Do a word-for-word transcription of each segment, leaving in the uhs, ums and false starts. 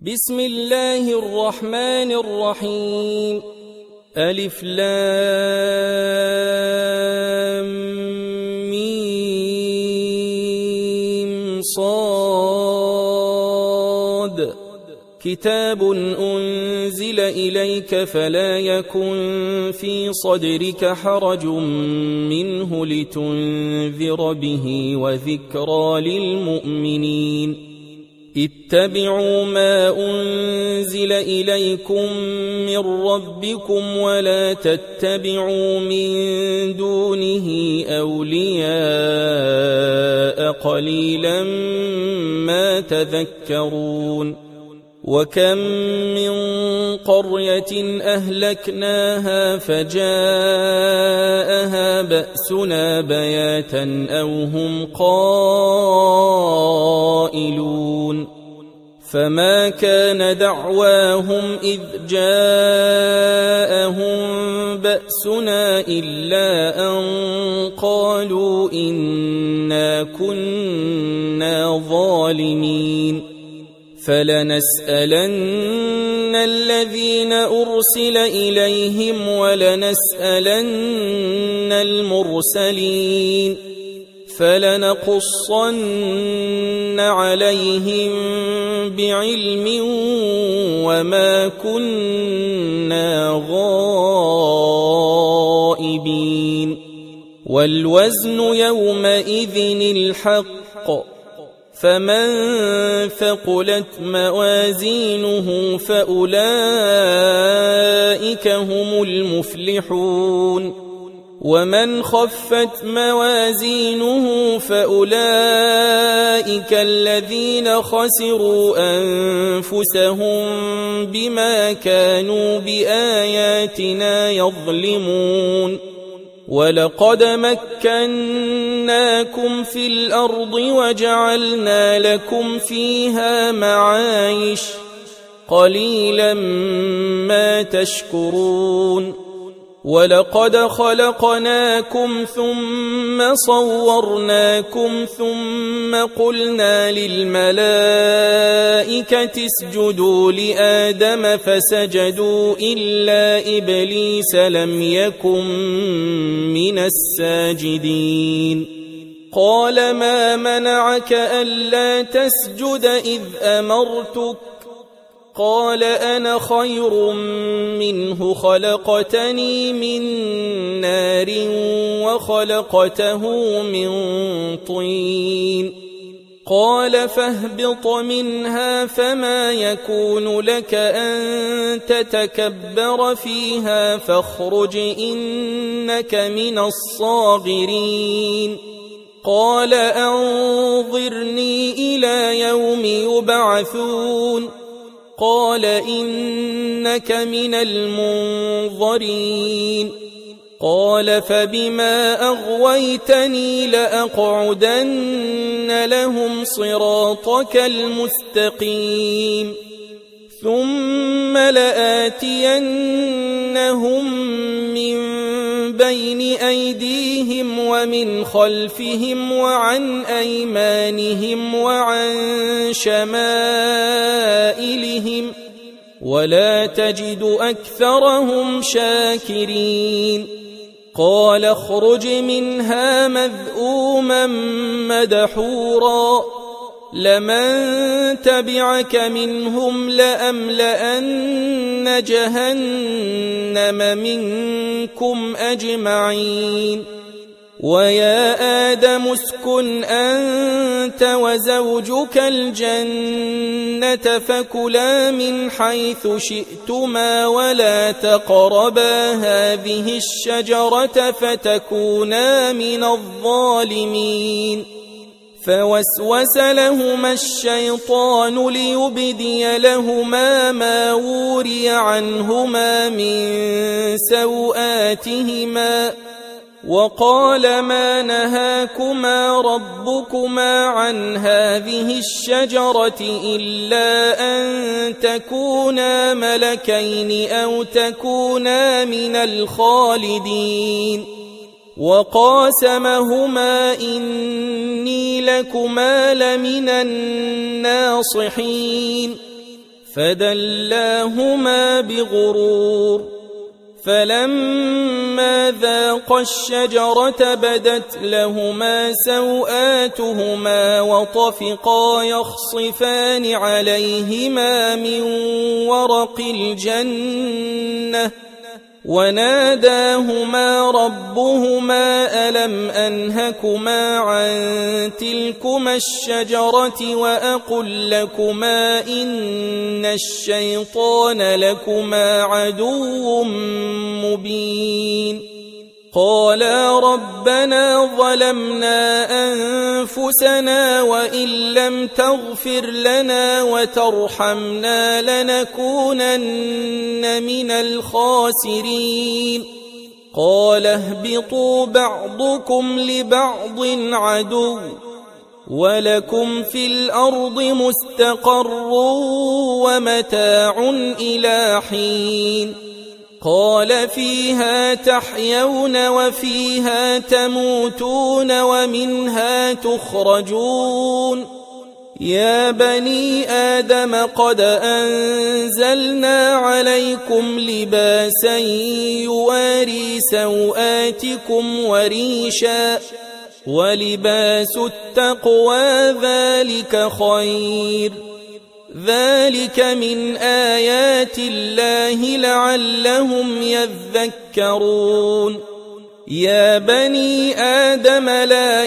بسم الله الرحمن الرحيم. ألف لام ميم صاد. كتاب أنزل إليك فلا يكن في صدرك حرج منه لتنذر به وذكرى للمؤمنين. اتبعوا ما أنزل إليكم من ربكم ولا تتبعوا من دونه أولياء قليلا ما تذكرون. وكم من قرية أهلكناها فجاءها بأسنا بياتا أو هم قائلون. فما كان دعواهم إذ جاءهم بأسنا إلا أن قالوا إنا كنا ظالمين. فلنسألن الذين أرسل إليهم ولنسألن المرسلين فلنقصن عليهم بعلم وما كنا غائبين. والوزن يومئذ الحق فمن ثقلت موازينه فأولئك هم المفلحون. ومن خفت موازينه فأولئك الذين خسروا أنفسهم بما كانوا بآياتنا يظلمون. ولقد مكناكم في الأرض وجعلنا لكم فيها معايش قليلا ما تشكرون. ولقد خلقناكم ثم صورناكم ثم قلنا للملائكة اسجدوا لآدم فسجدوا إلا إبليس لم يكن من الساجدين. قال ما منعك ألا تسجد إذ أمرتك؟ قال أنا خير منه خلقتني من نار وخلقته من طين. قال فاهبط منها فما يكون لك أن تتكبر فيها فاخرج إنك من الصاغرين. قال أنظرني إلى يوم يبعثون. قال إنك من المنظرين. قال فبما أغويتني لأقعدن لهم صراطك المستقيم ثم لآتينهم من بين أيديهم ومن خلفهم وعن أيمانهم وعن شمائلهم ولا تجد أكثرهم شاكرين. قال اخرج منها مذءوما مدحورا لمن تبعك منهم لأملأن جهنم منكم أجمعين. ويا آدم اسكن أنت وزوجك الجنة فكلا من حيث شئتما ولا تقربا هذه الشجرة فتكونا من الظالمين. فوسوس لهما الشيطان ليبدي لهما ما وري عنهما من سوآتهما وقال ما نهاكما ربكما عن هذه الشجرة إلا أن تكونا ملكين أو تكونا من الخالدين. وقاسمهما إني لكما لمن الناصحين فدلاهما بغرور فلما ذاقا الشجرة بدت لهما سوآتهما وطفقا يخصفان عليهما من ورق الجنة وناداهما ربهما ألم أنهكما عن تلكما الشجرة وأقل لكما إن الشيطان لكما عدو مبين قالا ربنا ظلمنا أنفسنا وإن لم تغفر لنا وترحمنا لنكونن من الخاسرين قال اهبطوا بعضكم لبعض عدو ولكم في الأرض مستقر ومتاع إلى حين قال فيها تحيون وفيها تموتون ومنها تخرجون يا بني آدم قد أنزلنا عليكم لباسا يواري سوآتكم وريشا ولباس التقوى ذلك خير ذلك من آيات الله لعلهم يذكرون يا بني آدم لا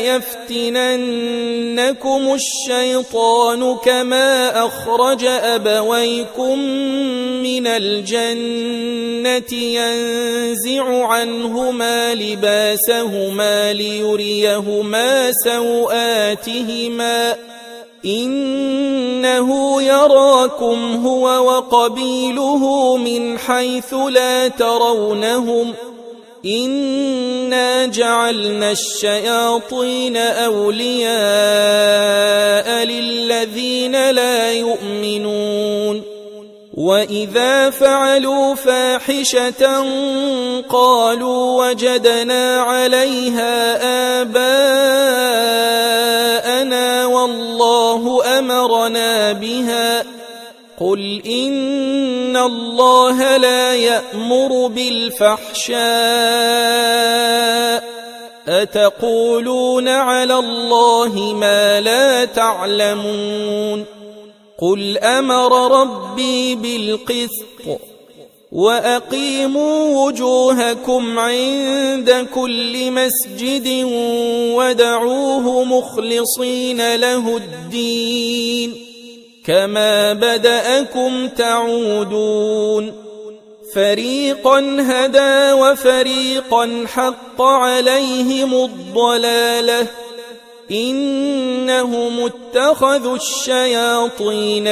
يفتننكم الشيطان كما أخرج أبويكم من الجنة ينزع عنهما لباسهما ليريهما سوآتهما إنه يراكم هو وقبيله من حيث لا ترونهم إنا جعلنا الشياطين أولياء للذين لا يؤمنون وإذا فعلوا فاحشة قالوا وجدنا عليها آباءنا والله أمرنا بها قل إن الله لا يأمر بالفحشاء أتقولون على الله ما لا تعلمون قل أمر ربي بالقسط وأقيموا وجوهكم عند كل مسجد ودعوه مخلصين له الدين كما بدأكم تعودون فريقا هدى وفريقا حق عليهم الضلالة إنهم اتخذوا الشياطين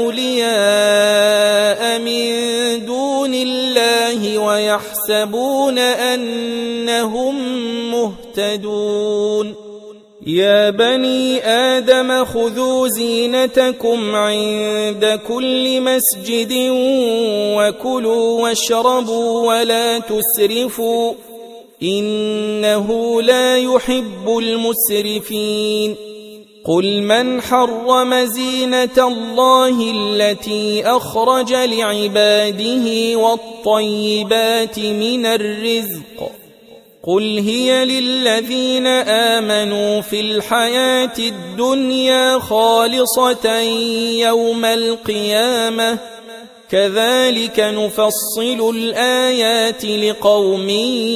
أولياء من دون الله ويحسبون أنهم مهتدون يا بني آدم خذوا زينتكم عند كل مسجد وكلوا واشربوا ولا تسرفوا إنه لا يحب المسرفين قل من حرم زينة الله التي أخرج لعباده والطيبات من الرزق قل هي للذين آمنوا في الحياة الدنيا خالصة يوم القيامة كذلك نفصل الآيات لقوم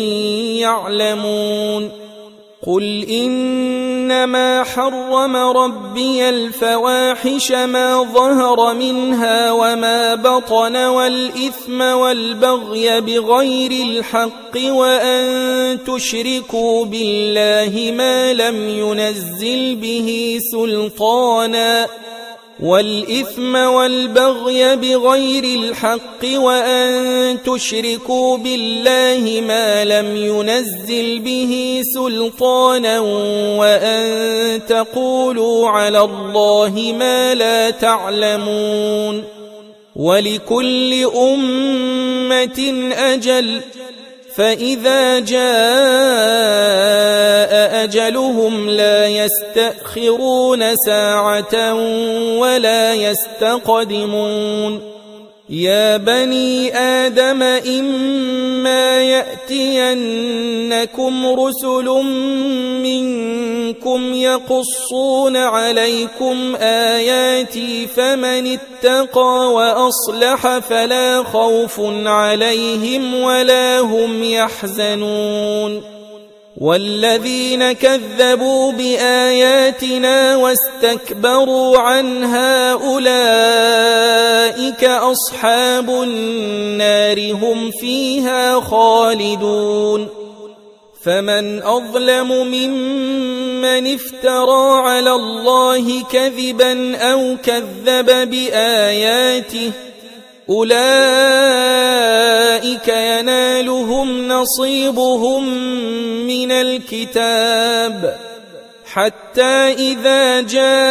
يعلمون قل إنما حرم ربي الفواحش ما ظهر منها وما بطن والإثم والبغي بغير الحق وأن تشركوا بالله ما لم ينزل به سلطانا والإثم والبغي بغير الحق وأن تشركوا بالله ما لم ينزل به سلطانا وأن تقولوا على الله ما لا تعلمون ولكل أمة أجل فإذا جاء أجلهم لا يستأخرون ساعة ولا يستقدمون يا بني آدم إما يأتينكم رسل منكم يقصون عليكم آياتي فمن اتقى وأصلح فلا خوف عليهم ولا هم يحزنون والذين كذبوا بآياتنا واستكبروا عنها أولئك أصحاب النار هم فيها خالدون فمن أظلم ممن افترى على الله كذبا أو كذب بآياته أولئك ينالهم نصيبهم من الكتاب حتى إذا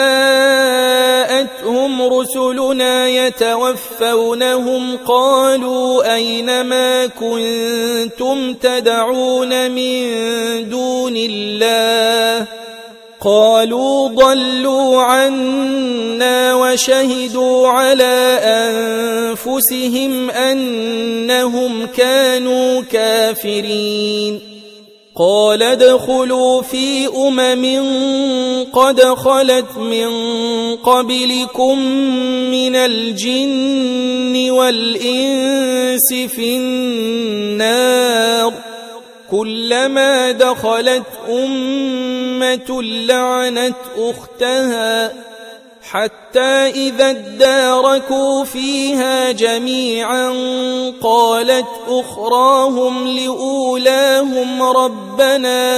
جاءتهم رسلنا يتوفونهم قالوا أين ما كنتم تدعون من دون الله قالوا ضلوا عنا وشهدوا على أنفسهم أنهم كانوا كافرين قال ادخلوا في أمم قد خلت من قبلكم من الجن والإنس في النار كلما دخلت أمة لعنت أختها حتى إذا اداركوا فيها جميعا قالت أخراهم لأولاهم ربنا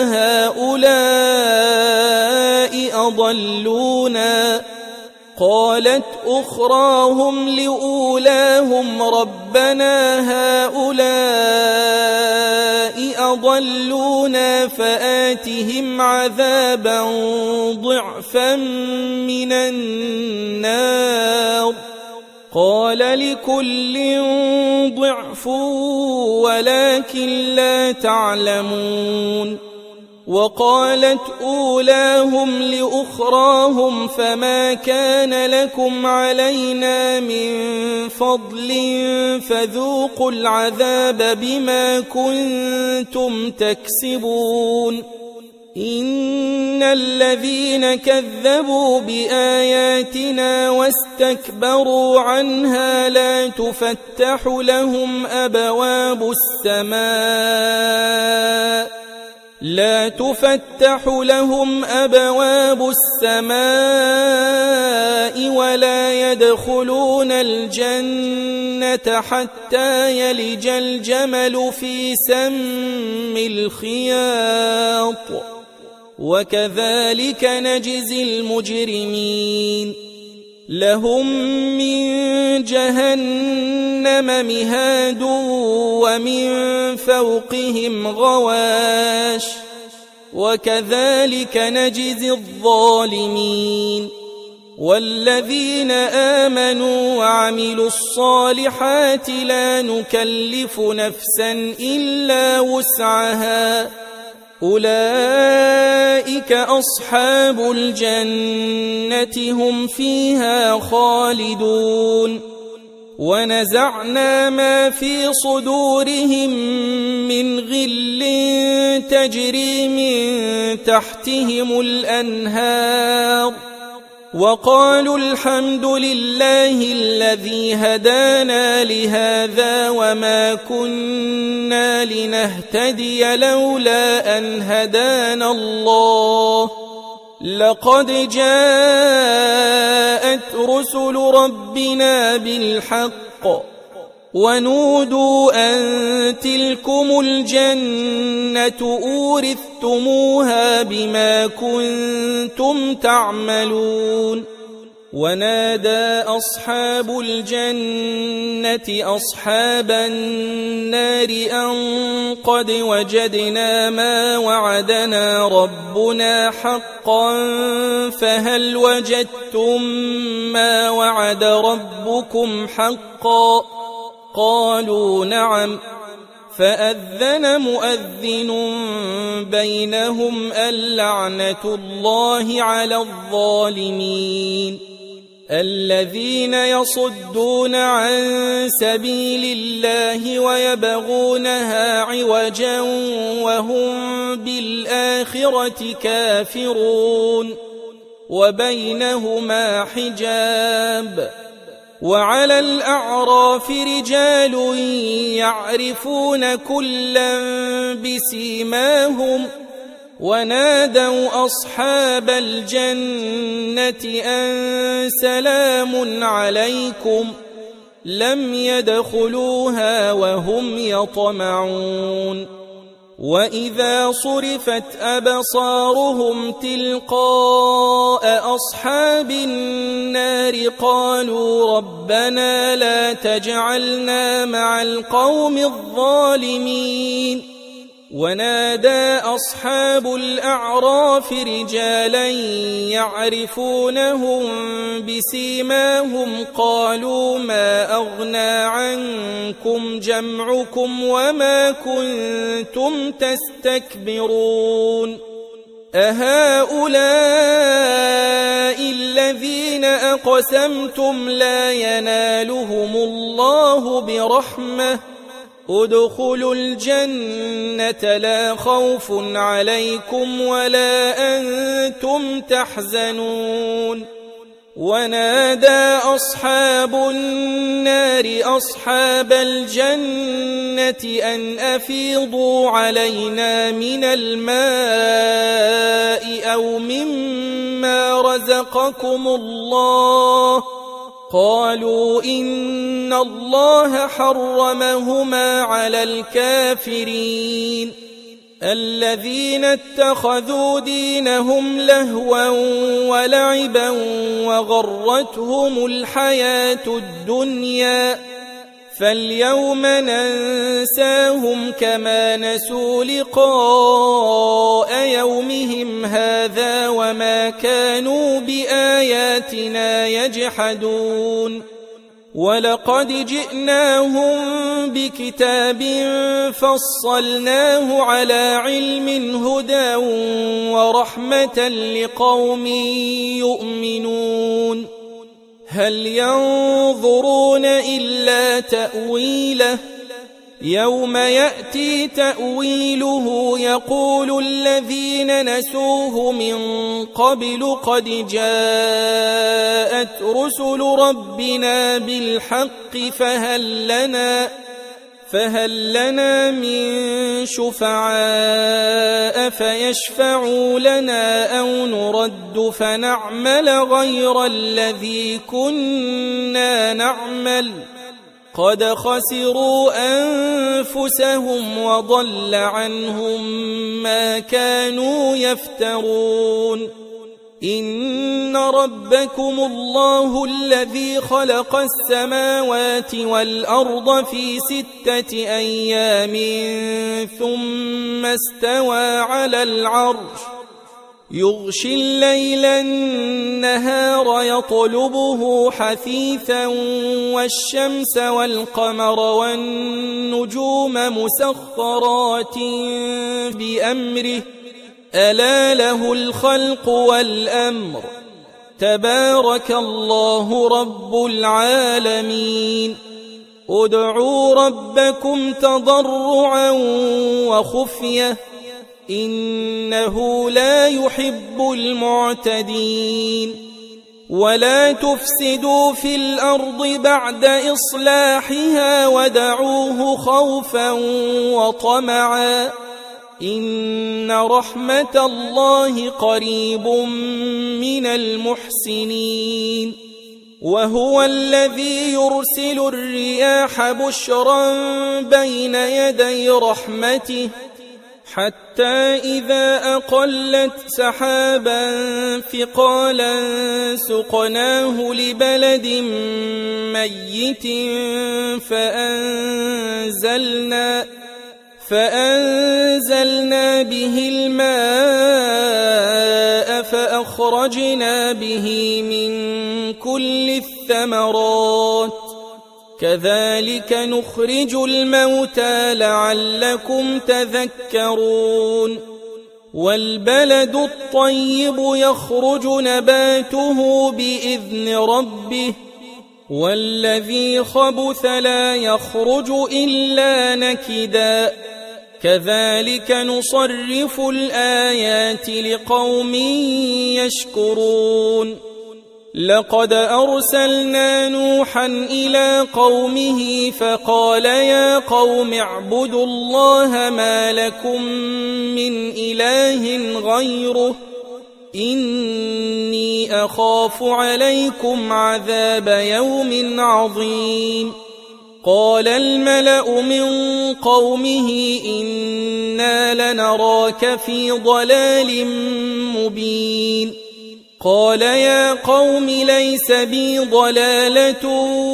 هؤلاء أضلونا قالت أخراهم لأولاهم ربنا هؤلاء أضلونا فآتهم عذابا ضعفا من النار قال لكل ضعف ولكن لا تعلمون وقالت أولاهم لأخراهم فما كان لكم علينا من فضل فذوقوا العذاب بما كنتم تكسبون إن الذين كذبوا بآياتنا واستكبروا عنها لا تفتح لهم أبواب السماء لا تفتح لهم أبواب السماء ولا يدخلون الجنة حتى يلج الجمل في سم الخياط وكذلك نجزي المجرمين لهم من جهنم مهاد ومن فوقهم غواش وكذلك نجزي الظالمين والذين آمنوا وعملوا الصالحات لا نكلف نفسا إلا وسعها أولئك أصحاب الجنة هم فيها خالدون ونزعنا ما في صدورهم من غل تجري من تحتهم الأنهار وقالوا الحمد لله الذي هدانا لهذا وما كنا لنهتدي لولا أن هدانا الله لقد جاءت رسل ربنا بالحق ونودوا أن تلكم الجنة أورثتموها بما كنتم تعملون ونادى أصحاب الجنة أصحاب النار أن قد وجدنا ما وعدنا ربنا حقا فهل وجدتم ما وعد ربكم حقا قالوا نعم فأذن مؤذن بينهم اللعنة الله على الظالمين الذين يصدون عن سبيل الله ويبغونها عوجا وهم بالآخرة كافرون وبينهما حجاب وعلى الأعراف رجال يعرفون كلا بسيماهم ونادوا أصحاب الجنة أن سلام عليكم لم يدخلوها وهم يطمعون وإذا صرفت أبصارهم تلقاء أصحاب النار قالوا ربنا لا تجعلنا مع القوم الظالمين ونادى أصحاب الأعراف رجالا يعرفونهم بسيماهم قالوا ما أغنى عنكم جمعكم وما كنتم تستكبرون أهؤلاء الذين أقسمتم لا ينالهم الله برحمة ادخلوا الجنة لا خوف عليكم ولا أنتم تحزنون ونادى أصحاب النار أصحاب الجنة أن أفيضوا علينا من الماء أو مما رزقكم الله قالوا إن الله حرمهما على الكافرين الذين اتخذوا دينهم لهوا ولعبا وغرتهم الحياة الدنيا فاليوم ننساهم كما نسوا لقاء يومهم هذا وما كانوا بآياتنا يجحدون ولقد جئناهم بكتاب فصلناه على علم هدى ورحمة لقوم يؤمنون هل ينظرون إلا تأويله يوم يأتي تأويله يقول الذين نسوه من قبل قد جاءت رسل ربنا بالحق فهل لنا فهل لنا من شفعاء فيشفعوا لنا أو نرد فنعمل غير الذي كنا نعمل قد خسروا أنفسهم وضل عنهم ما كانوا يفترون إن ربكم الله الذي خلق السماوات والأرض في ستة أيام ثم استوى على العرش يغشي الليل النهار يطلبه حثيثا والشمس والقمر والنجوم مسخرات بأمره ألا له الخلق والأمر تبارك الله رب العالمين ادعوا ربكم تضرعا وخفية إنه لا يحب المعتدين ولا تفسدوا في الأرض بعد إصلاحها ودعوه خوفا وطمعا إن رحمة الله قريب من المحسنين وهو الذي يرسل الرياح بشرا بين يدي رحمته حتى إذا أقلت سحابا ثقالا سقناه لبلد ميت فأنزلنا فأنزلنا به الماء فأخرجنا به من كل الثمرات كذلك نخرج الموتى لعلكم تذكرون والبلد الطيب يخرج نباته بإذن ربه والذي خبث لا يخرج إلا نكدا كذلك نصرف الآيات لقوم يشكرون لقد أرسلنا نوحا إلى قومه فقال يا قوم اعبدوا الله ما لكم من إله غيره إني أخاف عليكم عذاب يوم عظيم قال الملأ من قومه إنا لنراك في ضلال مبين قال يا قوم ليس بي ضلالة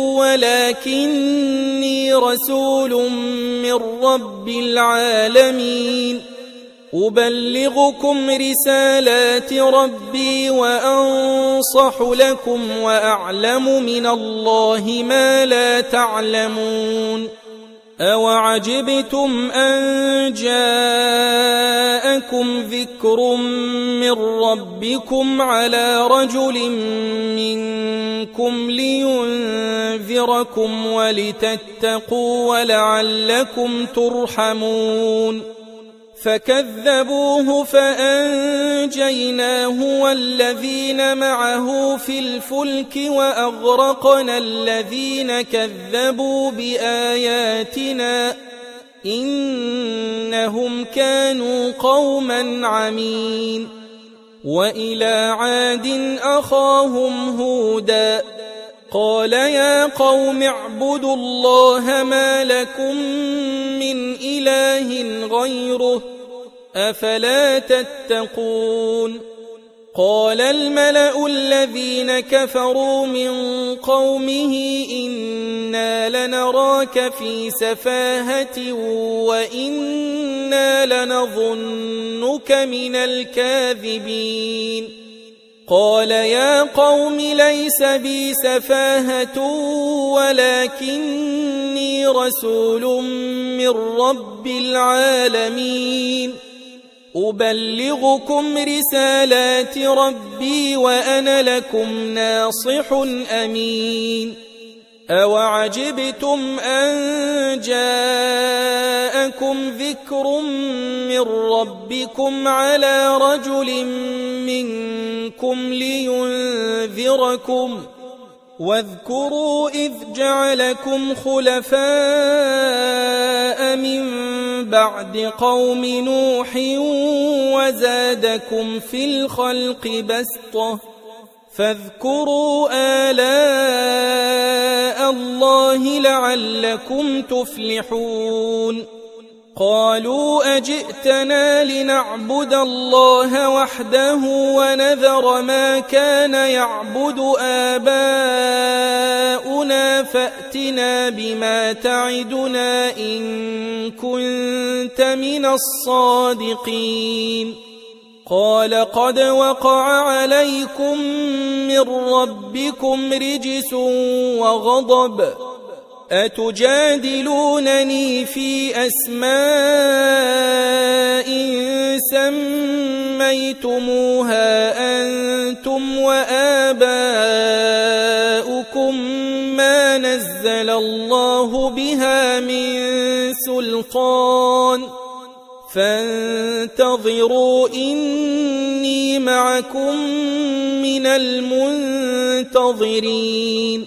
ولكني رسول من رب العالمين أبلغكم رسالات ربي وأنصح لكم وأعلم من الله ما لا تعلمون أوعجبتم أن جاءكم ذكر من ربكم على رجل منكم لينذركم ولتتقوا ولعلكم ترحمون فكذبوه فأنجيناه والذين معه في الفلك وأغرقنا الذين كذبوا بآياتنا إنهم كانوا قوما عمين وإلى عاد أخاهم هودا قال يا قوم اعبدوا الله ما لكم من إله غيره أفلا تتقون قال الملأ الذين كفروا من قومه إنا لنراك في سفاهة وإنا لنظنك من الكاذبين قال يا قوم ليس بي سفاهة ولكني رسول من رب العالمين أبلغكم رسالات ربي وأنا لكم ناصح أمين أوعجبتم أن جاءكم ذكر من ربكم على رجل منكم لينذركم واذكروا إذ جعلكم خلفاء من بعد قوم نوح وزادكم في الخلق بسطة فاذكروا آلاء الله لعلكم تفلحون قالوا أجئتنا لنعبد الله وحده ونذر ما كان يعبد آباؤنا فأتنا بما تعدنا إن كنت من الصادقين قال قد وقع عليكم من ربكم رجس وغضب أتجادلونني في أسماء سميتموها أنتم وآباؤكم ما نزل الله بها من سلطان فانتظروا إني معكم من المنتظرين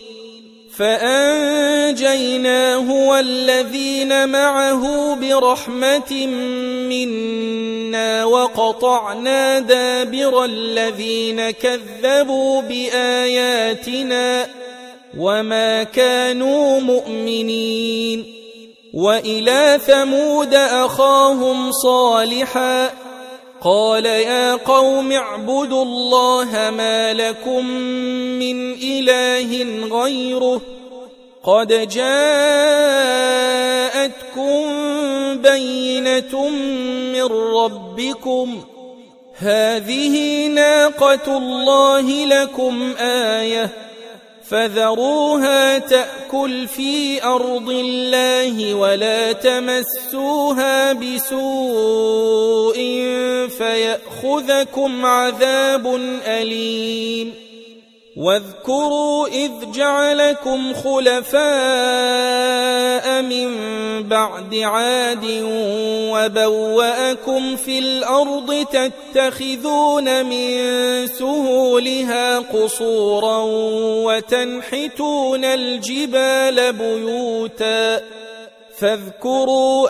فأنجيناه والذين معه برحمة منا وقطعنا دابر الذين كذبوا بآياتنا وما كانوا مؤمنين وإلى ثمود أخاهم صالحا قال يا قوم اعبدوا الله ما لكم من إله غيره قد جاءتكم بينة من ربكم هذه ناقة الله لكم آية فذروها تأكل في أرض الله ولا تمسوها بسوء فيأخذكم عذاب أليم واذكروا إذ جعلكم خلفاء من بعد عاد وبوأكم في الأرض تتخذون من سهولها قصورا وتنحتون الجبال بيوتا فاذكروا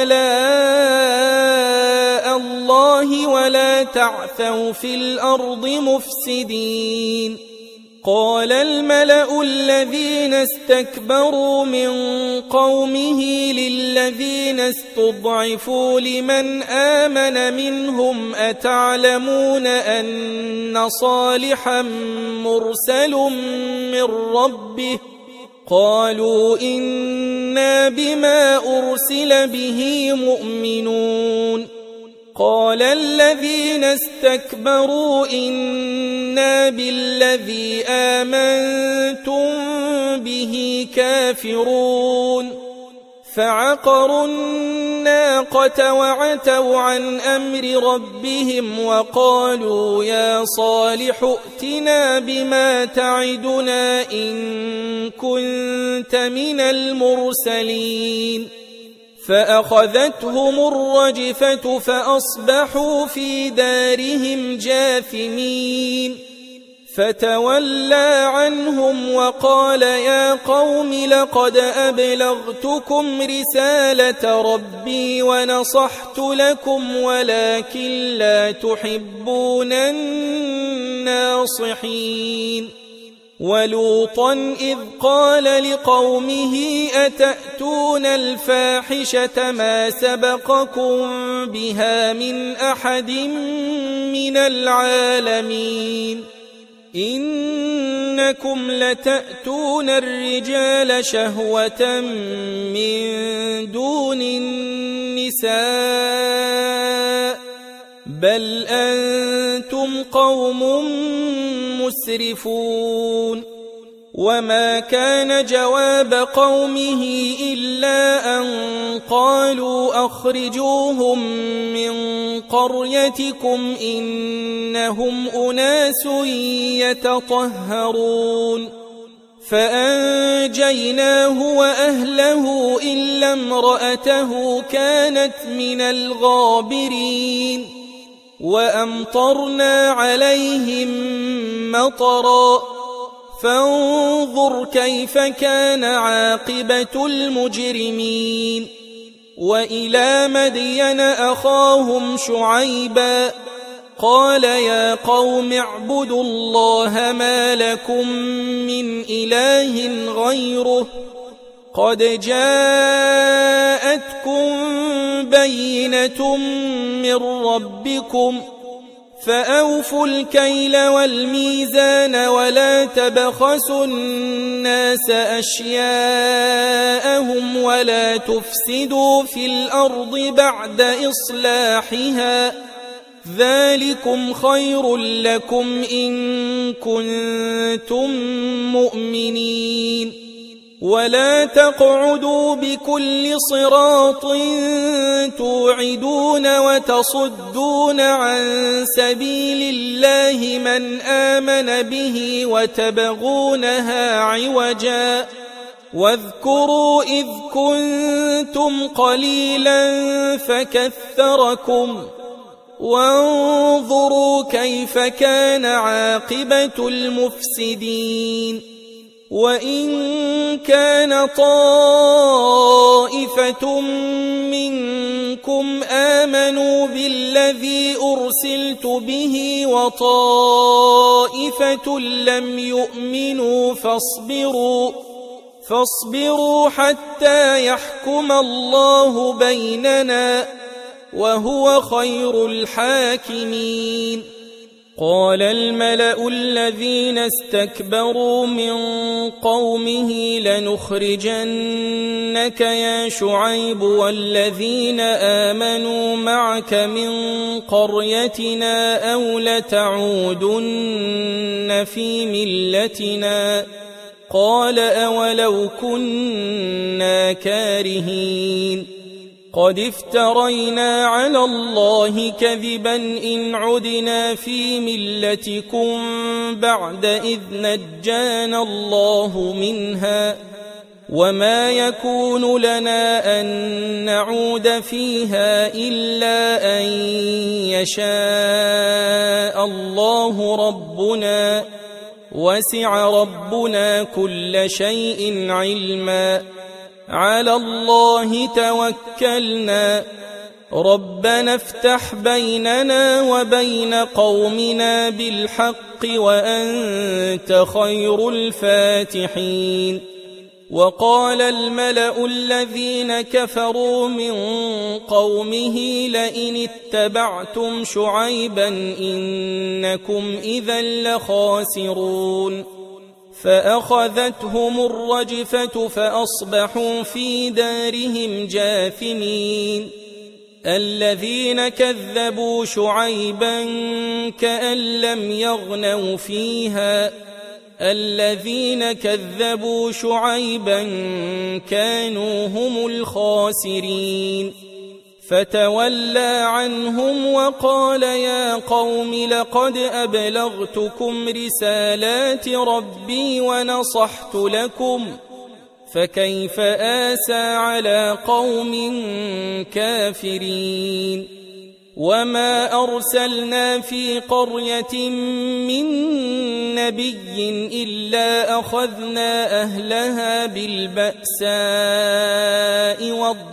آلاء الله ولا تعثوا في الأرض مفسدين قال الملأ الذين استكبروا من قومه للذين استضعفوا لمن آمن منهم أتعلمون أن صالحا مرسل من ربه قالوا إنا بما أرسل به مؤمنون قال الذين استكبروا إنا بالذي آمنتم به كافرون فعقروا الناقة وعتوا عن أمر ربهم وقالوا يا صالح ائتنا بما تعدنا إن كنت من المرسلين فأخذتهم الرجفة فأصبحوا في دارهم جاثمين فتولى عنهم وقال يا قوم لقد أبلغتكم رسالة ربي ونصحت لكم ولكن لا تحبون الناصحين ولوطا إذ قال لقومه أتأتون الفاحشة ما سبقكم بها من أحد من العالمين إنكم لتأتون الرجال شهوة من دون النساء بل أنتم قوم مسرفون وما كان جواب قومه إلا أن قالوا أخرجوهم من قريتكم إنهم أناس يتطهرون فأنجيناه وأهله إلا امرأته كانت من الغابرين وأمطرنا عليهم مطرا فانظر كيف كان عاقبة المجرمين وإلى مدين أخاهم شعيبا قال يا قوم اعبدوا الله ما لكم من إله غيره قد جاءتكم بينة من ربكم فأوفوا الكيل والميزان ولا تبخسوا الناس أشياءهم ولا تفسدوا في الأرض بعد إصلاحها ذلكم خير لكم إن كنتم مؤمنين ولا تقعدوا بكل صراط توعدون وتصدون عن سبيل الله من آمن به وتبغونها عوجا واذكروا إذ كنتم قليلا فكثركم وانظروا كيف كان عاقبة المفسدين وإن كان طائفة منكم آمنوا بالذي أرسلت به وطائفة لم يؤمنوا فاصبروا فاصبروا حتى يحكم الله بيننا وهو خير الحاكمين قال الملأ الذين استكبروا من قومه لنخرجنك يا شعيب والذين آمنوا معك من قريتنا أو لتعودن في ملتنا قال أولو كنا كارهين قد افترينا على الله كذبا إن عدنا في ملتكم بعد إذ نجانا الله منها وما يكون لنا أن نعود فيها إلا أن يشاء الله ربنا وسع ربنا كل شيء علما على الله توكلنا ربنا افتح بيننا وبين قومنا بالحق وأنت خير الفاتحين وقال الملأ الذين كفروا من قومه لئن اتبعتم شعيبا إنكم إذا لخاسرون فأخذتهم الرجفة فأصبحوا في دارهم جاثمين الذين كذبوا شعيبا كأن لم يغنوا فيها الذين كذبوا شعيبا كانوا هم الخاسرين فتولى عنهم وقال يا قوم لقد أبلغتكم رسالات ربي ونصحت لكم فكيف آسى على قوم كافرين وما أرسلنا في قرية من نبي إلا أخذنا أهلها بالبأساء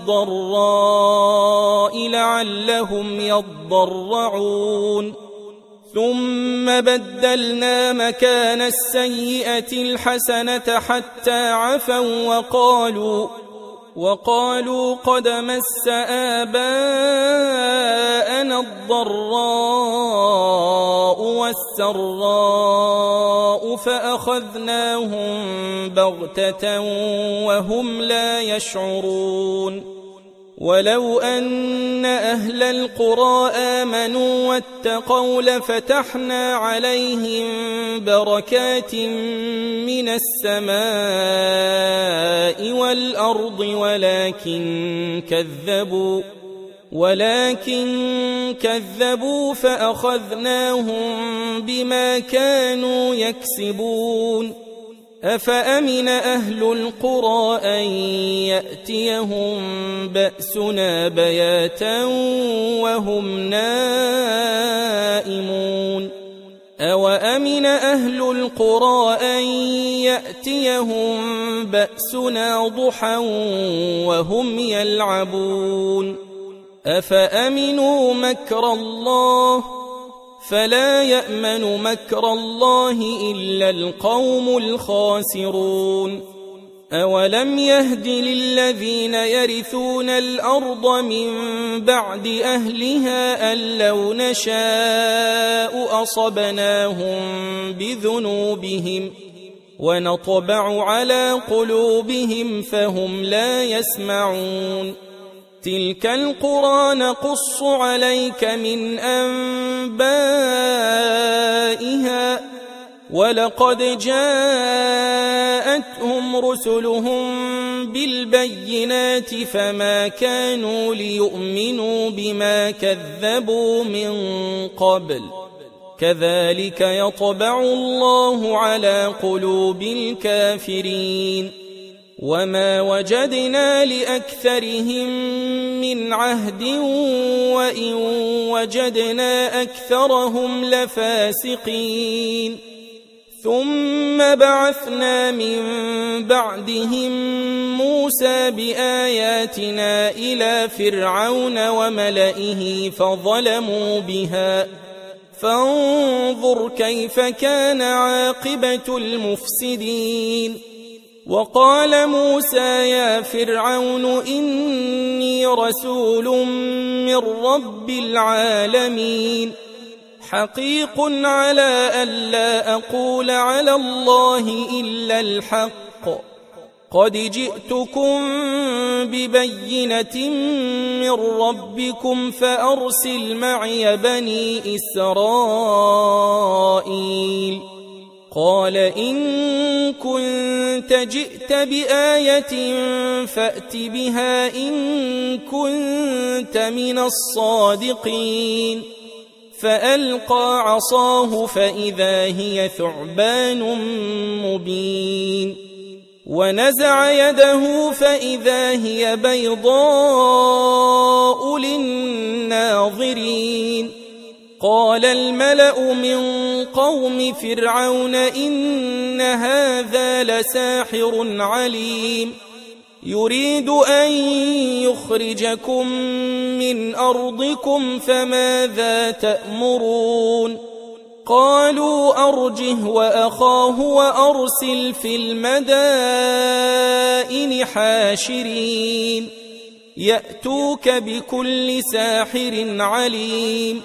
والضراء لعلهم يضرعون ثم بدلنا مكان السيئة الحسنة حتى عفوا وقالوا وقالوا قد مس آباءنا الضراء والسراء فأخذناهم بغتة وهم لا يشعرون ولو أن أهل القرى آمنوا واتقوا لفتحنا عليهم بركات من السماء والأرض ولكن كذبوا ولكن كذبوا فأخذناهم بما كانوا يكسبون أفأمن أهل القرى أن يأتيهم بأسنا بياتا وهم نائمون أوأمن أهل القرى أن يأتيهم بأسنا ضحى وهم يلعبون أفأمنوا مكر الله فلا يأمن مكر الله إلا القوم الخاسرون أولم يهد للذين يرثون الأرض من بعد أهلها أن لو نشاء أصبناهم بذنوبهم ونطبع على قلوبهم فهم لا يسمعون تلك القرى نقص عليك من أنبائها ولقد جاءتهم رسلهم بالبينات فما كانوا ليؤمنوا بما كذبوا من قبل كذلك يطبع الله على قلوب الكافرين وما وجدنا لأكثرهم من عهد وإن وجدنا أكثرهم لفاسقين ثم بعثنا من بعدهم موسى بآياتنا إلى فرعون وملئه فظلموا بها فانظر كيف كان عاقبة المفسدين وقال موسى يا فرعون إني رسول من رب العالمين حقيق على ألا أقول على الله إلا الحق قد جئتكم ببينة من ربكم فأرسل معي بني إسرائيل قال إن كنت جئت بآية فأت بها إن كنت من الصادقين فألقى عصاه فإذا هي ثعبان مبين ونزع يده فإذا هي بيضاء للناظرين قال الملأ من قوم فرعون إن هذا لساحر عليم يريد أن يخرجكم من أرضكم فماذا تأمرون قالوا أرجه وأخاه وأرسل في المدائن حاشرين يأتوك بكل ساحر عليم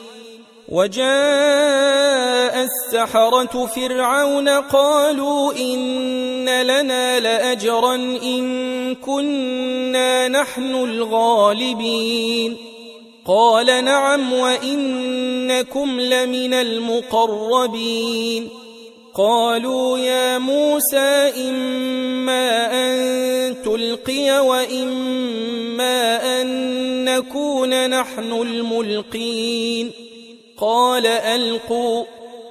وجاء السحرة فرعون قالوا إن لنا لأجرا إن كنا نحن الغالبين قال نعم وإنكم لمن المقربين قالوا يا موسى إما أن تلقي وإما أن نكون نحن الملقين قال ألقوا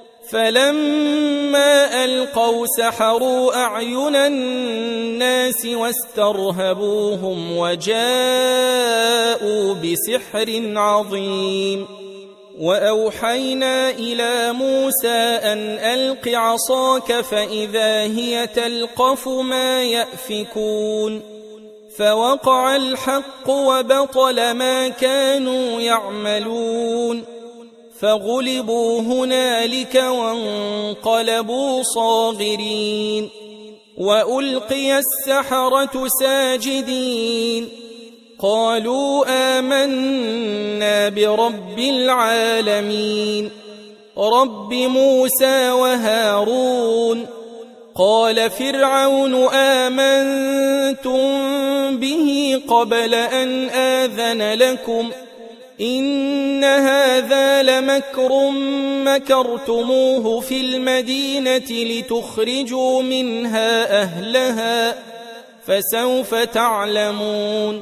فلما ألقوا سحروا أعين الناس واسترهبوهم وجاءوا بسحر عظيم وأوحينا إلى موسى أن ألق عصاك فإذا هي تلقف ما يأفكون فوقع الحق وبطل ما كانوا يعملون فغلبوا هنالك وانقلبوا صاغرين وألقي السحرة ساجدين قالوا آمنا برب العالمين رب موسى وهارون قال فرعون آمنتم به قبل أن آذن لكم إن هذا لمكر مكرتموه في المدينة لتخرجوا منها أهلها فسوف تعلمون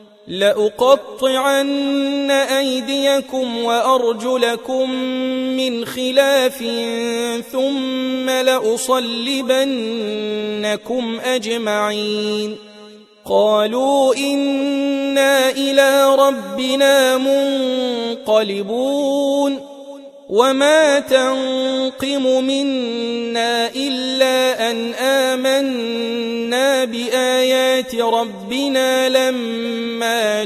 لأقطعن أيديكم وأرجلكم من خلاف ثم لأصلبنكم أجمعين قالوا إنا إلى ربنا منقلبون وما تنقم منا إلا أن آمنا بآيات ربنا لما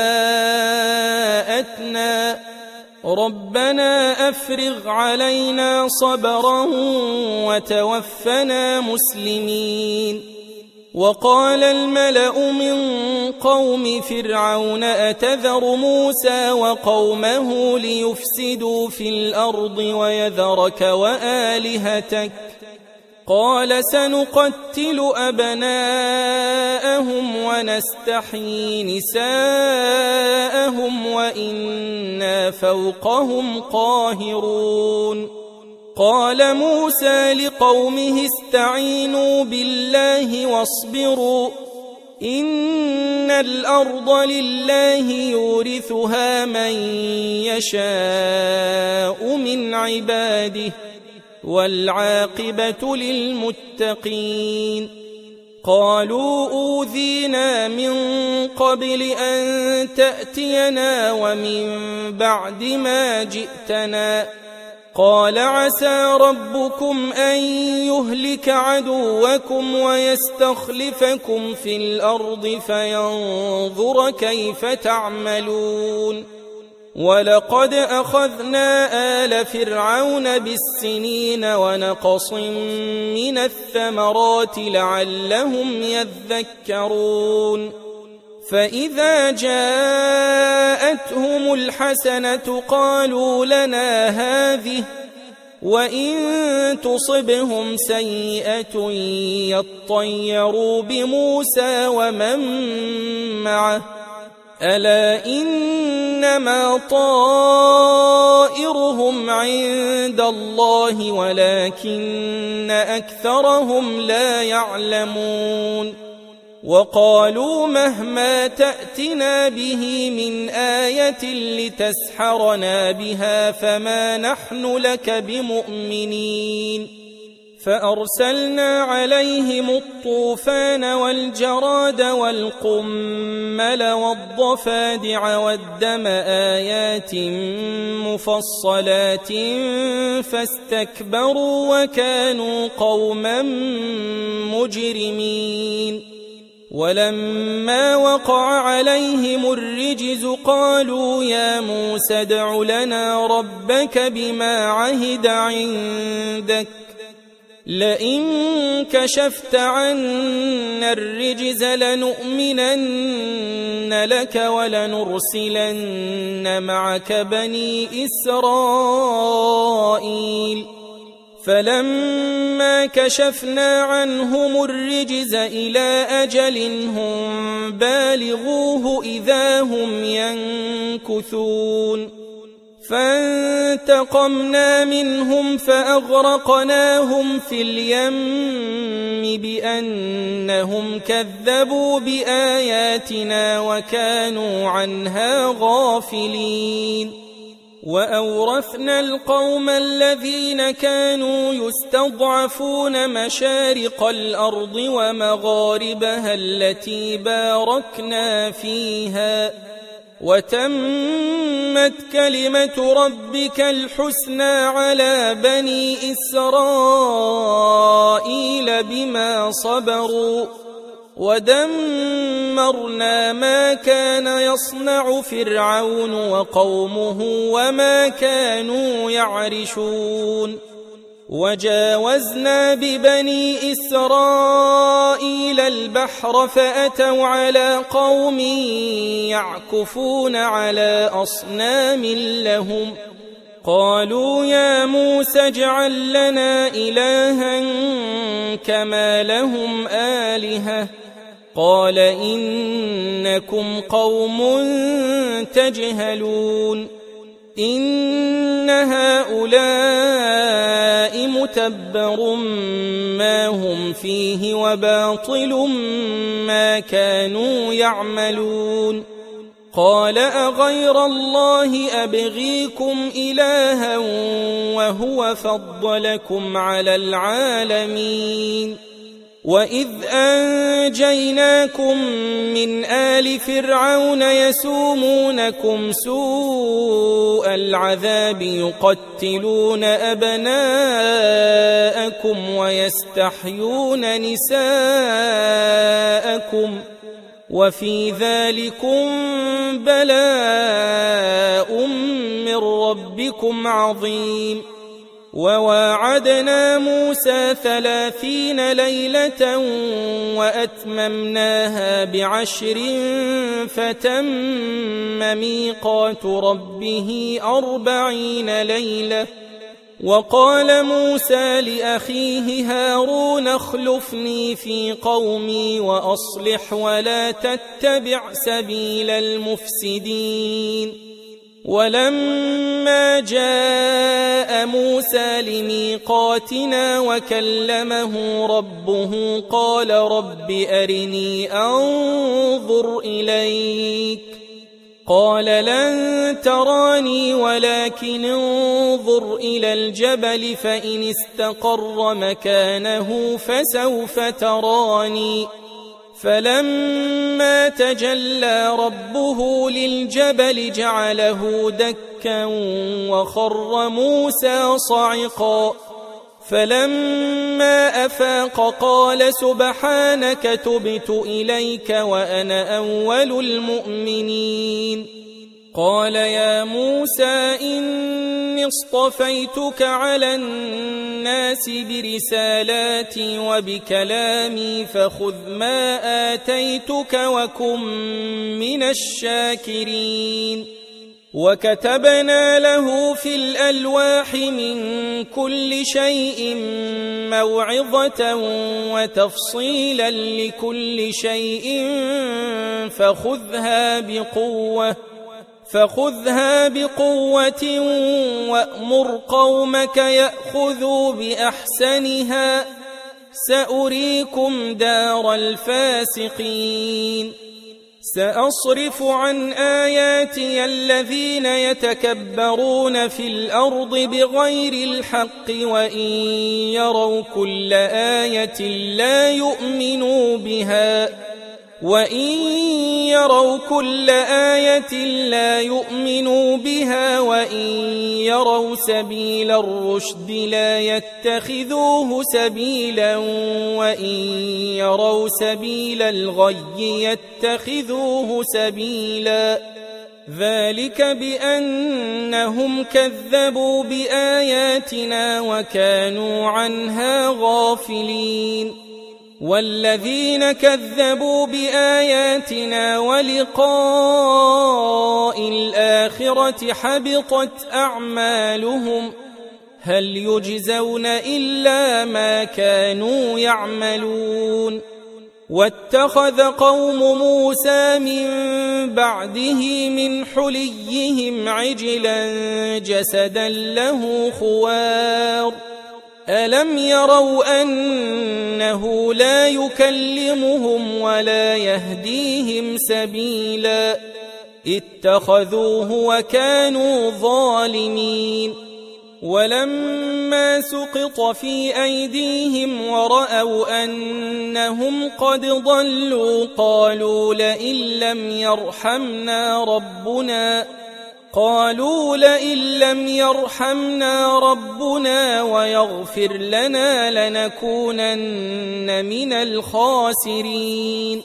جاءتنا ربنا أفرغ علينا صبرا وتوفنا مسلمين وقال الملأ من قوم فرعون أتذر موسى وقومه ليفسدوا في الأرض ويذرك وآلهتك قال سنقتل أبناءهم ونستحيي نساءهم وإنا فوقهم قاهرون قال موسى لقومه استعينوا بالله واصبروا إن الأرض لله يورثها من يشاء من عباده والعاقبة للمتقين قالوا أوذينا من قبل أن تأتينا ومن بعد ما جئتنا قال عسى ربكم أن يهلك عدوكم ويستخلفكم في الأرض فينظر كيف تعملون ولقد أخذنا آل فرعون بالسنين ونقص من الثمرات لعلهم يذكرون فإذا جاءتهم الحسنة قالوا لنا هذه وإن تصبهم سيئة يطيروا بموسى ومن معه ألا إنما طائرهم عند الله ولكن أكثرهم لا يعلمون وقالوا مهما تأتنا به من آية لتسحرنا بها فما نحن لك بمؤمنين فأرسلنا عليهم الطوفان والجراد والقمل والضفادع والدم آيات مفصلات فاستكبروا وكانوا قوما مجرمين ولما وقع عليهم الرجز قالوا يا موسى ادع لنا ربك بما عهد عندك لئن كشفت عنا الرجز لنؤمنن لك ولنرسلن معك بني إسرائيل فلما كشفنا عنهم الرجز إلى أجل هم بالغوه إذا هم ينكثون فانتقمنا منهم فأغرقناهم في اليم بأنهم كذبوا بآياتنا وكانوا عنها غافلين وأورثنا القوم الذين كانوا يستضعفون مشارق الأرض ومغاربها التي باركنا فيها وتمت كلمة ربك الحسنى على بني إسرائيل بما صبروا ودمرنا ما كان يصنع فرعون وقومه وما كانوا يعرشون وجاوزنا ببني إسرائيل البحر فأتوا على قوم يعكفون على أصنام لهم قالوا يا موسى اجعل لنا إلها كما لهم آلهة قال إنكم قوم تجهلون إن هؤلاء متبر ما هم فيه وباطل ما كانوا يعملون قال أغير الله أبغيكم إلها وهو فضلكم على العالمين وإذ أنجيناكم من آل فرعون يسومونكم سوء العذاب يقتلون أبناءكم ويستحيون نساءكم وفي ذلكم بلاء من ربكم عظيم وواعدنا موسى ثلاثين ليلة وأتممناها بعشر فتم ميقات ربه أربعين ليلة وقال موسى لأخيه هارون اخلفني في قومي وأصلح ولا تتبع سبيل المفسدين ولما جاء موسى لميقاتنا وكلمه ربه قال رب أرني أنظر إليك قال لن تراني ولكن انظر إلى الجبل فإن استقر مكانه فسوف تراني فلما تجلى ربه للجبل جعله دكا وخر موسى صعقا فلما أفاق قال سبحانك تبت إليك وأنا أول المؤمنين قال يا موسى إني اصطفيتك على الناس برسالاتي وبكلامي فخذ ما آتيتك وكن من الشاكرين وكتبنا له في الألواح من كل شيء موعظة وتفصيلا لكل شيء فخذها بقوة فخذها بقوة وأمر قومك يأخذوا بأحسنها سأريكم دار الفاسقين سأصرف عن آياتي الذين يتكبرون في الأرض بغير الحق وإن يروا كل آية لا يؤمنوا بها وإن يروا كل آية لا يؤمنوا بها وإن يروا سبيل الرشد لا يتخذوه سبيلا وإن يروا سبيل الغي يتخذوه سبيلا ذلك بأنهم كذبوا بآياتنا وكانوا عنها غافلين والذين كذبوا بآياتنا ولقاء الآخرة حبطت أعمالهم هل يجزون إلا ما كانوا يعملون واتخذ قوم موسى من بعده من حليهم عجلا جسدا له خوار ألم يروا أنه لا يكلمهم ولا يهديهم سبيلا اتخذوه وكانوا ظالمين ولما سقط في أيديهم ورأوا أنهم قد ضلوا قالوا لئن لم يرحمنا ربنا قالوا لئن لم يرحمنا ربنا ويغفر لنا لنكونن من الخاسرين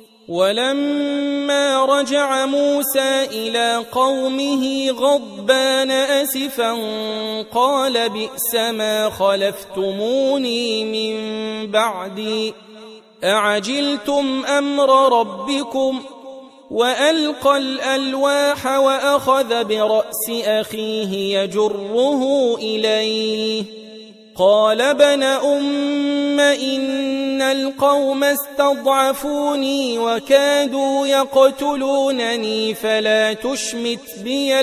ولما رجع موسى إلى قومه غضبان أسفا قال بئس ما خلفتموني من بعدي أعجلتم أمر ربكم وألقى الألواح وأخذ برأس أخيه يجره إليه قال ابن أم إن القوم استضعفوني وكادوا يقتلونني فلا تشمت بي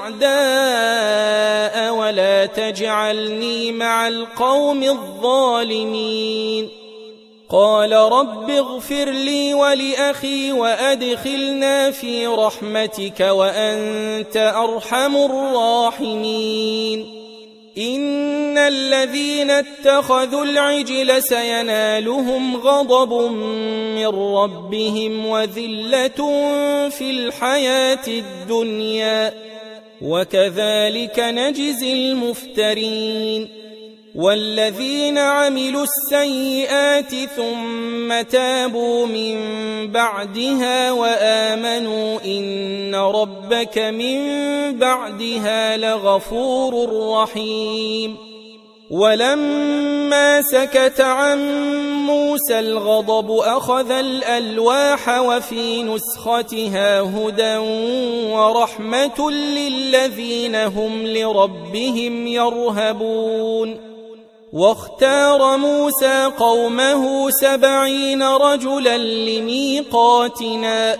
الأعداء ولا تجعلني مع القوم الظالمين قال رب اغفر لي ولأخي وأدخلنا في رحمتك وأنت أرحم الراحمين إن الذين اتخذوا العجل سينالهم غضب من ربهم وذلة في الحياة الدنيا وكذلك نجزي المفترين والذين عملوا السيئات ثم تابوا من بعدها وآمنوا إن ربك من بعدها لغفور رحيم ولما سكت عن موسى الغضب أخذ الألواح وفي نسختها هدى ورحمة للذين هم لربهم يرهبون واختار موسى قومه سبعين رجلا لميقاتنا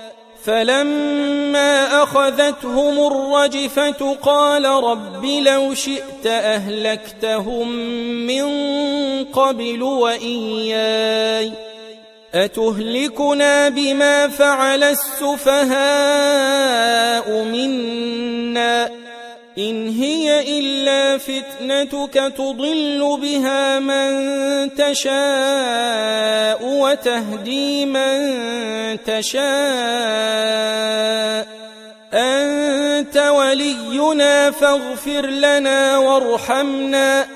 فلما أخذتهم الرجفة قال رب لو شئت أهلكتهم من قبل وإياي أتهلكنا بما فعل السفهاء منا إن هي إلا فتنتك تضل بها من تشاء وتهدي من تشاء أنت ولينا فاغفر لنا وارحمنا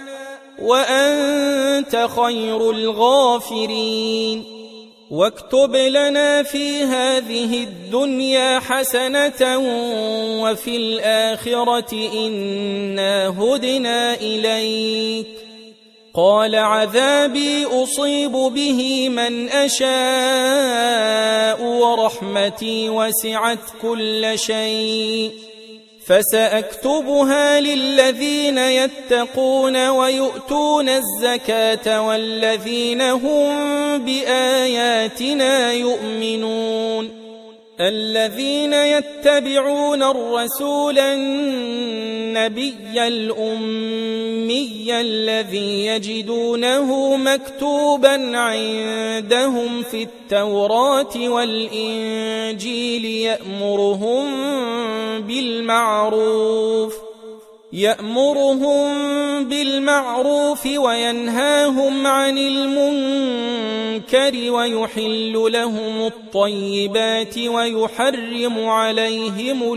وأنت خير الغافرين واكتب لنا في هذه الدنيا حسنة وفي الآخرة إنا هدنا إليك قال عذابي أصيب به من أشاء ورحمتي وسعت كل شيء فسأكتبها للذين يتقون ويؤتون الزكاة والذين هم بآياتنا يؤمنون الذين يتبعون الرسول النبي الأمي الذي يجدونه مكتوبا عندهم في التوراة والإنجيل يأمرهم بالمعروف يأمرهم بالمعروف وينهاهم عن المنكر ويحل لهم الطيبات ويحرم عليهم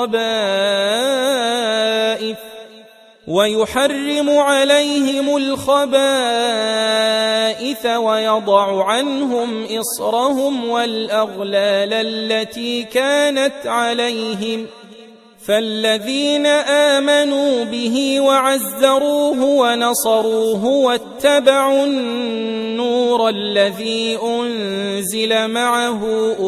الخبائث ويحرم عليهم الخبائث ويضع عنهم إصرهم والأغلال التي كانت عليهم فالذين آمنوا به وعزروه ونصروه واتبعوا النور الذي أنزل معه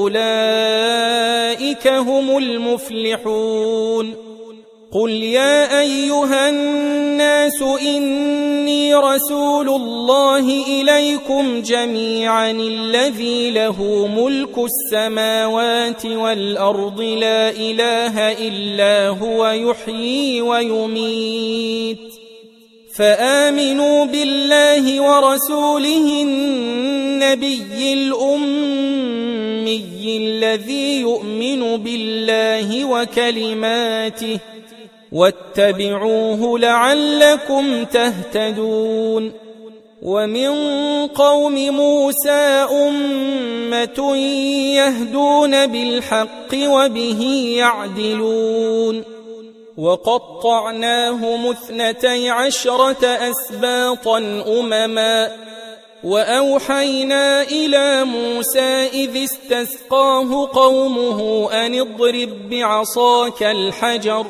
أولئك هم المفلحون قل يا أيها الناس إني رسول الله إليكم جميعا الذي له ملك السماوات والأرض لا إله إلا هو يحيي ويميت فآمنوا بالله ورسوله النبي الأمي الذي يؤمن بالله وكلماته واتبعوه لعلكم تهتدون ومن قوم موسى أمة يهدون بالحق وبه يعدلون وقطعناهم اثنتي عشرة أسباطا أمما وأوحينا إلى موسى إذ استسقاه قومه أن اضرب بعصاك الحجر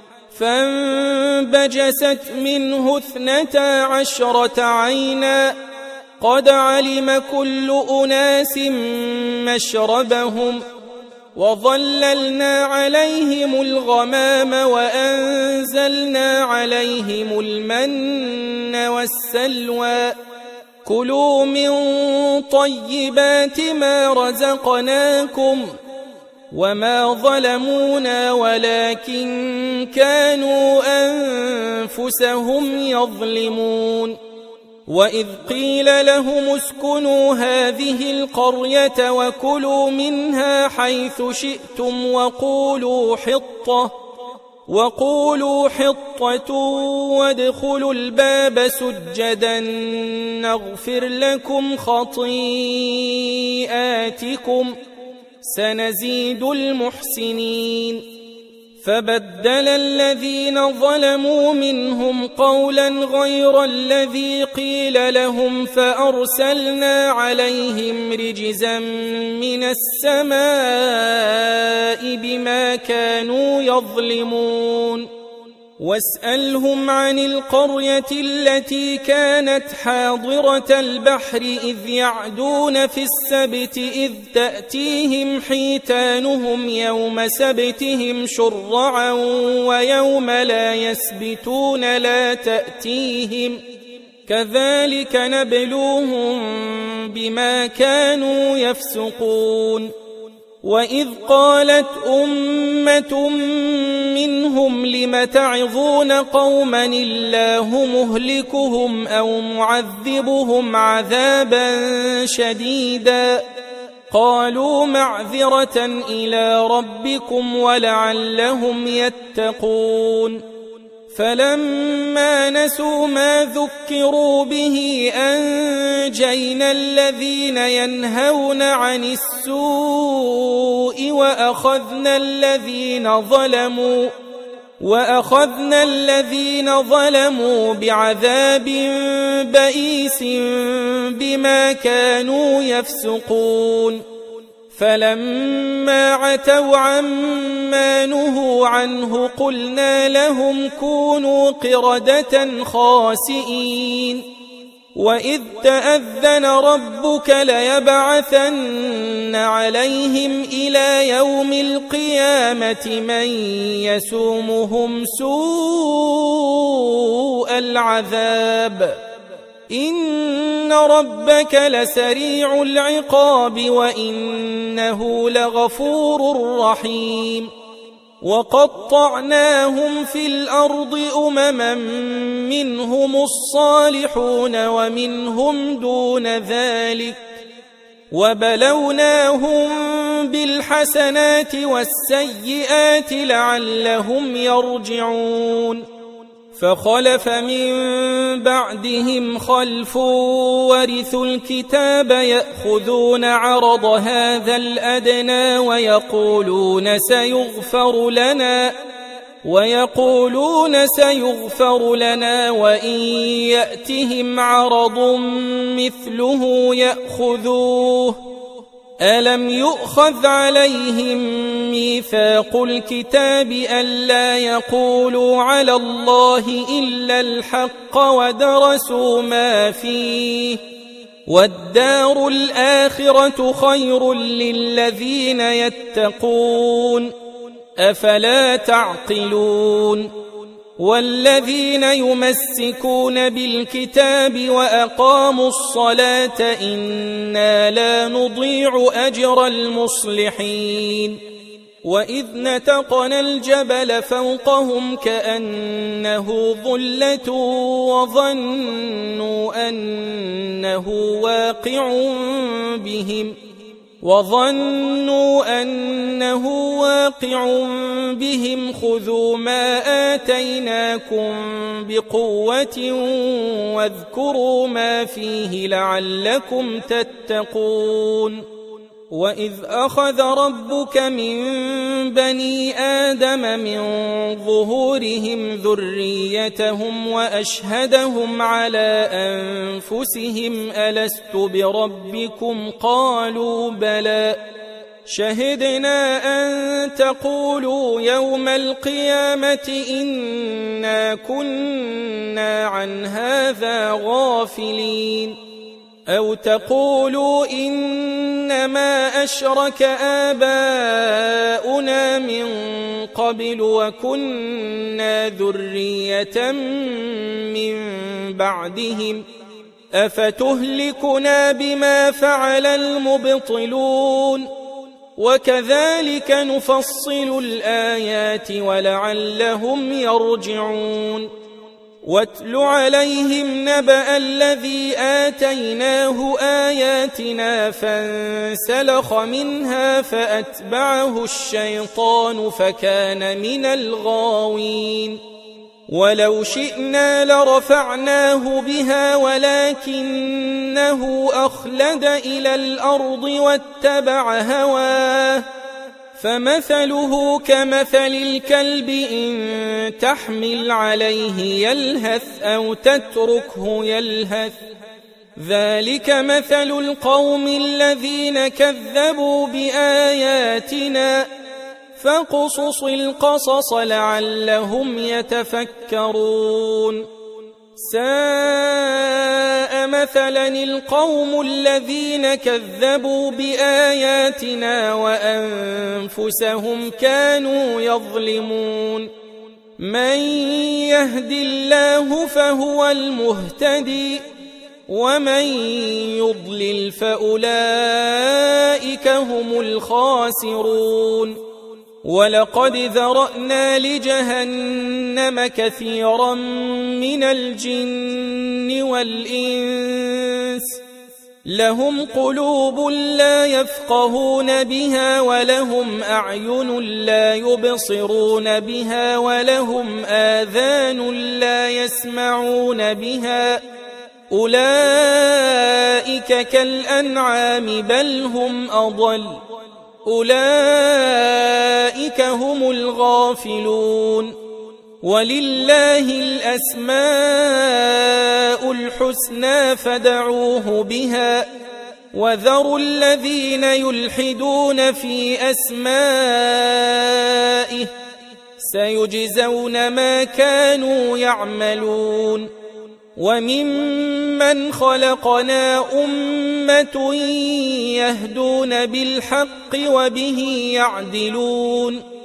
فانبجست منه اثنتا عشرة عينا قد علم كل أناس مشربهم وظللنا عليهم الغمام وأنزلنا عليهم المن والسلوى كلوا من طيبات ما رزقناكم وما ظلمونا ولكن كانوا أنفسهم يظلمون وإذ قيل لهم اسكنوا هذه القرية وكلوا منها حيث شئتم وقولوا حطة وقولوا حطة وادخلوا الباب سجدا نغفر لكم خطيئاتكم سنزيد المحسنين فبدل الذين ظلموا منهم قولا غير الذي قيل لهم فأرسلنا عليهم رجزا من السماء بما كانوا يظلمون واسألهم عن القرية التي كانت حاضرة البحر إذ يعدون في السبت إذ تأتيهم حيتانهم يوم سبتهم شرعا ويوم لا يسبتون لا تأتيهم كذلك نبلوهم بما كانوا يفسقون وإذ قالت أمة منهم لم تعظون قوما الله مهلكهم أو معذبهم عذابا شديدا قالوا معذرة إلى ربكم ولعلهم يتقون فلما نسوا ما ذكروا به أنجينا الذين ينهون عن السوء وأخذنا الذين ظلموا وأخذنا الذين ظلموا بعذاب بئيس بما كانوا يفسقون فلما عتوا عما نهوا عنه قلنا لهم كونوا قردة خاسئين وإذ تأذن ربك ليبعثن عليهم إلى يوم القيامة من يسومهم سوء العذاب إن ربك لسريع العقاب وإنه لغفور رحيم وقطعناهم في الأرض أمما منهم الصالحون ومنهم دون ذلك وبلوناهم بالحسنات والسيئات لعلهم يرجعون فخلف من بعدهم خلف ورثوا الكتاب يأخذون عرض هذا الأدنى ويقولون سيغفر لنا ويقولون سيغفر لنا وإن يأتهم عرض مثله يأخذوه ألم يؤخذ عليهم ميثاق الكتاب ألا يقولوا على الله إلا الحق ودرسوا ما فيه والدار الآخرة خير للذين يتقون أفلا تعقلون والذين يمسكون بالكتاب وأقاموا الصلاة إنا لا نضيع أجر المصلحين وإذ نتقنا الجبل فوقهم كأنه ظلة وظنوا أنه واقع بهم وظنوا أنه واقع بهم خذوا ما آتيناكم بقوة واذكروا ما فيه لعلكم تتقون وإذ أخذ ربك من بني آدم من ظهورهم ذريتهم وأشهدهم على أنفسهم ألست بربكم قالوا بلى شهدنا أن تقولوا يوم القيامة إنا كنا عن هذا غافلين أو تقولوا إنما أشرك آباؤنا من قبل وكنا ذرية من بعدهم أفتهلكنا بما فعل المبطلون وكذلك نفصل الآيات ولعلهم يرجعون واتل عليهم نبأ الذي آتيناه آياتنا فانسلخ منها فأتبعه الشيطان فكان من الغاوين ولو شئنا لرفعناه بها ولكنه أخلد إلى الأرض واتبع هواه فمثله كمثل الكلب إن تحمل عليه يلهث أو تتركه يلهث ذلك مثل القوم الذين كذبوا بآياتنا فاقصص القصص لعلهم يتفكرون ساء مثلا القوم الذين كذبوا بآياتنا وأنفسهم كانوا يظلمون من يهد الله فهو المهتدي ومن يضلل فأولئك هم الخاسرون ولقد ذرأنا لجهنم كثيرا من الجن والإنس لهم قلوب لا يفقهون بها ولهم أعين لا يبصرون بها ولهم آذان لا يسمعون بها أولئك كالأنعام بل هم أضل أولئك هم الغافلون ولله الأسماء الحسنى فادعوه بها وذروا الذين يلحدون في أسمائه سيجزون ما كانوا يعملون وممن خلقنا أمة يهدون بالحق وبه يعدلون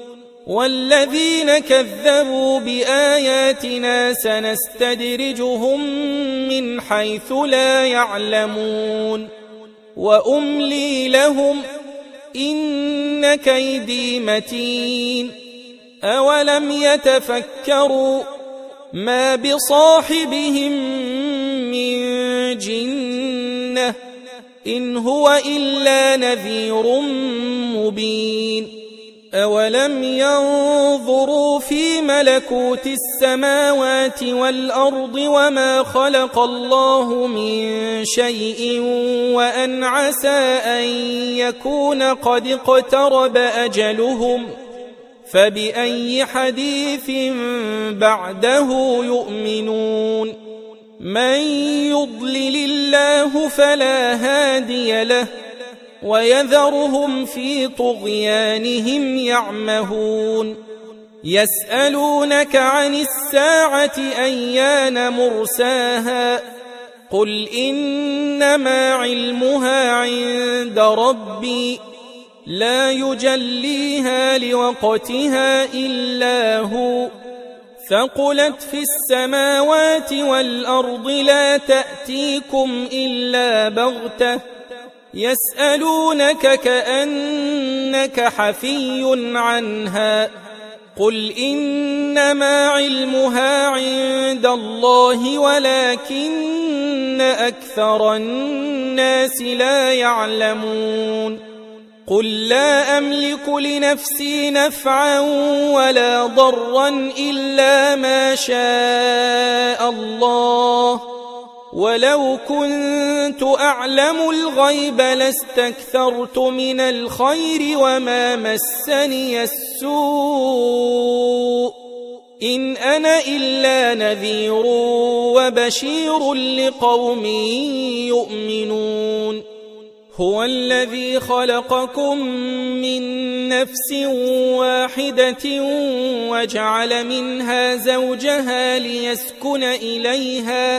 والذين كذبوا بآياتنا سنستدرجهم من حيث لا يعلمون وأملي لهم إن كيدي متين أولم يتفكروا ما بصاحبهم من جنة إن هو إلا نذير مبين أولم ينظروا في ملكوت السماوات والأرض وما خلق الله من شيء وأن عسى أن يكون قد اقترب أجلهم فبأي حديث بعده يؤمنون من يضلل الله فلا هادي له ويذرهم في طغيانهم يعمهون يسألونك عن الساعة أيان مرساها قل إنما علمها عند ربي لا يجليها لوقتها إلا هو ثقلت في السماوات والأرض لا تأتيكم إلا بغتة يسألونك كأنك حفي عنها قل إنما علمها عند الله ولكن أكثر الناس لا يعلمون قل لا أملك لنفسي نفعا ولا ضرا إلا ما شاء الله ولو كنت أعلم الغيب لاستكثرت من الخير وما مسني السوء إن أنا إلا نذير وبشير لقوم يؤمنون هو الذي خلقكم من نفس واحدة وجعل منها زوجها ليسكن إليها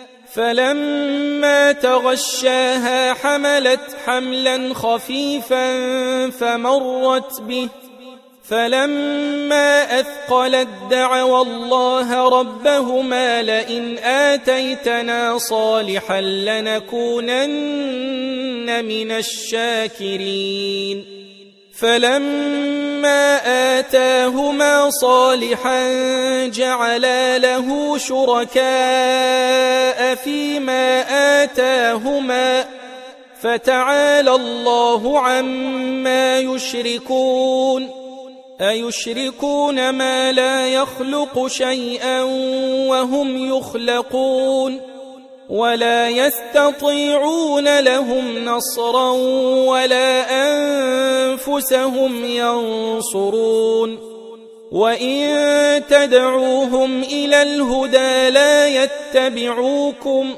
فلما تغشاها حملت حملا خفيفا فمرت به فلما أثقلت دعوا الله ربهما لئن آتيتنا صالحا لنكونن من الشاكرين فلما آتاهما صالحا جعلا له شركاء فيما آتاهما فتعالى الله عما يشركون أيشركون ما لا يخلق شيئا وهم يخلقون ولا يستطيعون لهم نصرا ولا أنفسهم ينصرون وإن تدعوهم إلى الهدى لا يتبعوكم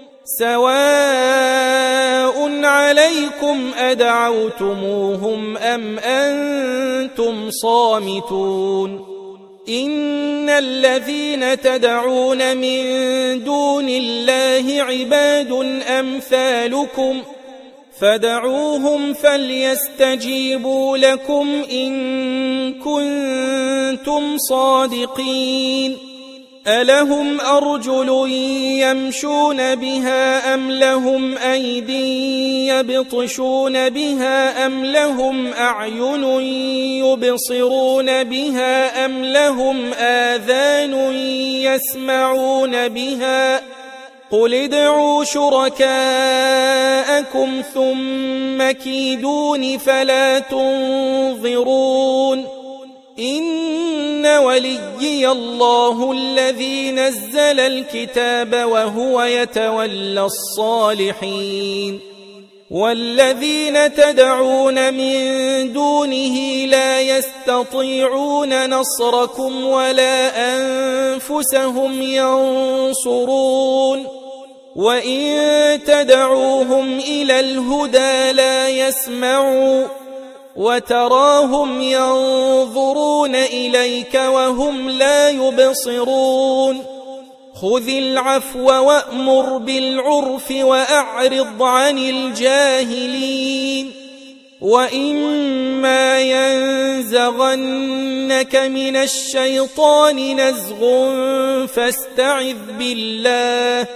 سواء عليكم أدعوتموهم أم أنتم صامتون إن الذين تدعون من دون الله عباد أمثالكم فدعوهم فليستجيبوا لكم إن كنتم صادقين ألهم أرجل يمشون بها أم لهم أيدي يبطشون بها أم لهم أعين يبصرون بها أم لهم آذان يسمعون بها قل ادعوا شركاءكم ثم كيدون فلا تنظرون إن وليي الله الذي نزل الكتاب وهو يتولى الصالحين والذين تدعون من دونه لا يستطيعون نصركم ولا أنفسهم ينصرون وإن تدعوهم إلى الهدى لا يسمعوا وتراهم ينظرون إليك وهم لا يبصرون خذ العفو وأمر بالعرف وأعرض عن الجاهلين وإما ينفعون ينزغنك من الشيطان نزغ فاستعذ بالله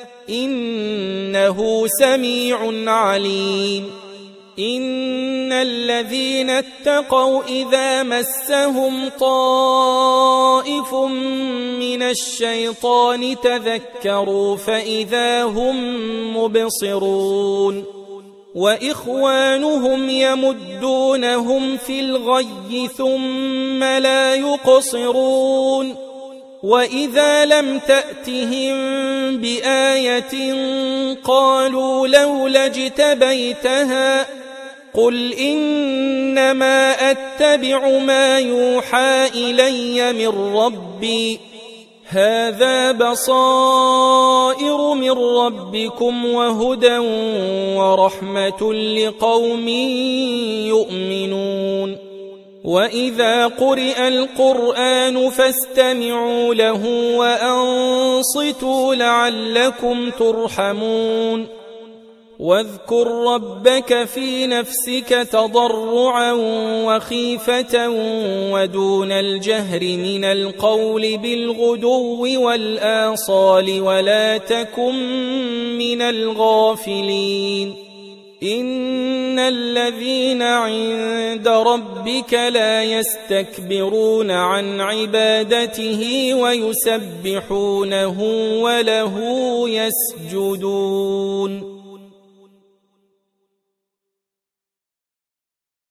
إنه سميع عليم إن الذين اتقوا إذا مسهم طائف من الشيطان تذكروا فإذا هم مبصرون وإخوانهم يمدونهم في الغي ثم لا يقصرون وإذا لم تأتهم بآية قالوا لولا اجتبيتها قل إنما أتبع ما يوحى إلي من ربي هذا بصائر من ربكم وهدى ورحمة لقوم يؤمنون وإذا قرئ القرآن فاستمعوا له وأنصتوا لعلكم ترحمون واذكر ربك في نفسك تضرعا وخيفة ودون الجهر من القول بالغدو والآصال ولا تكن من الغافلين إن الذين عند ربك لا يستكبرون عن عبادته ويسبحونه وله يسجدون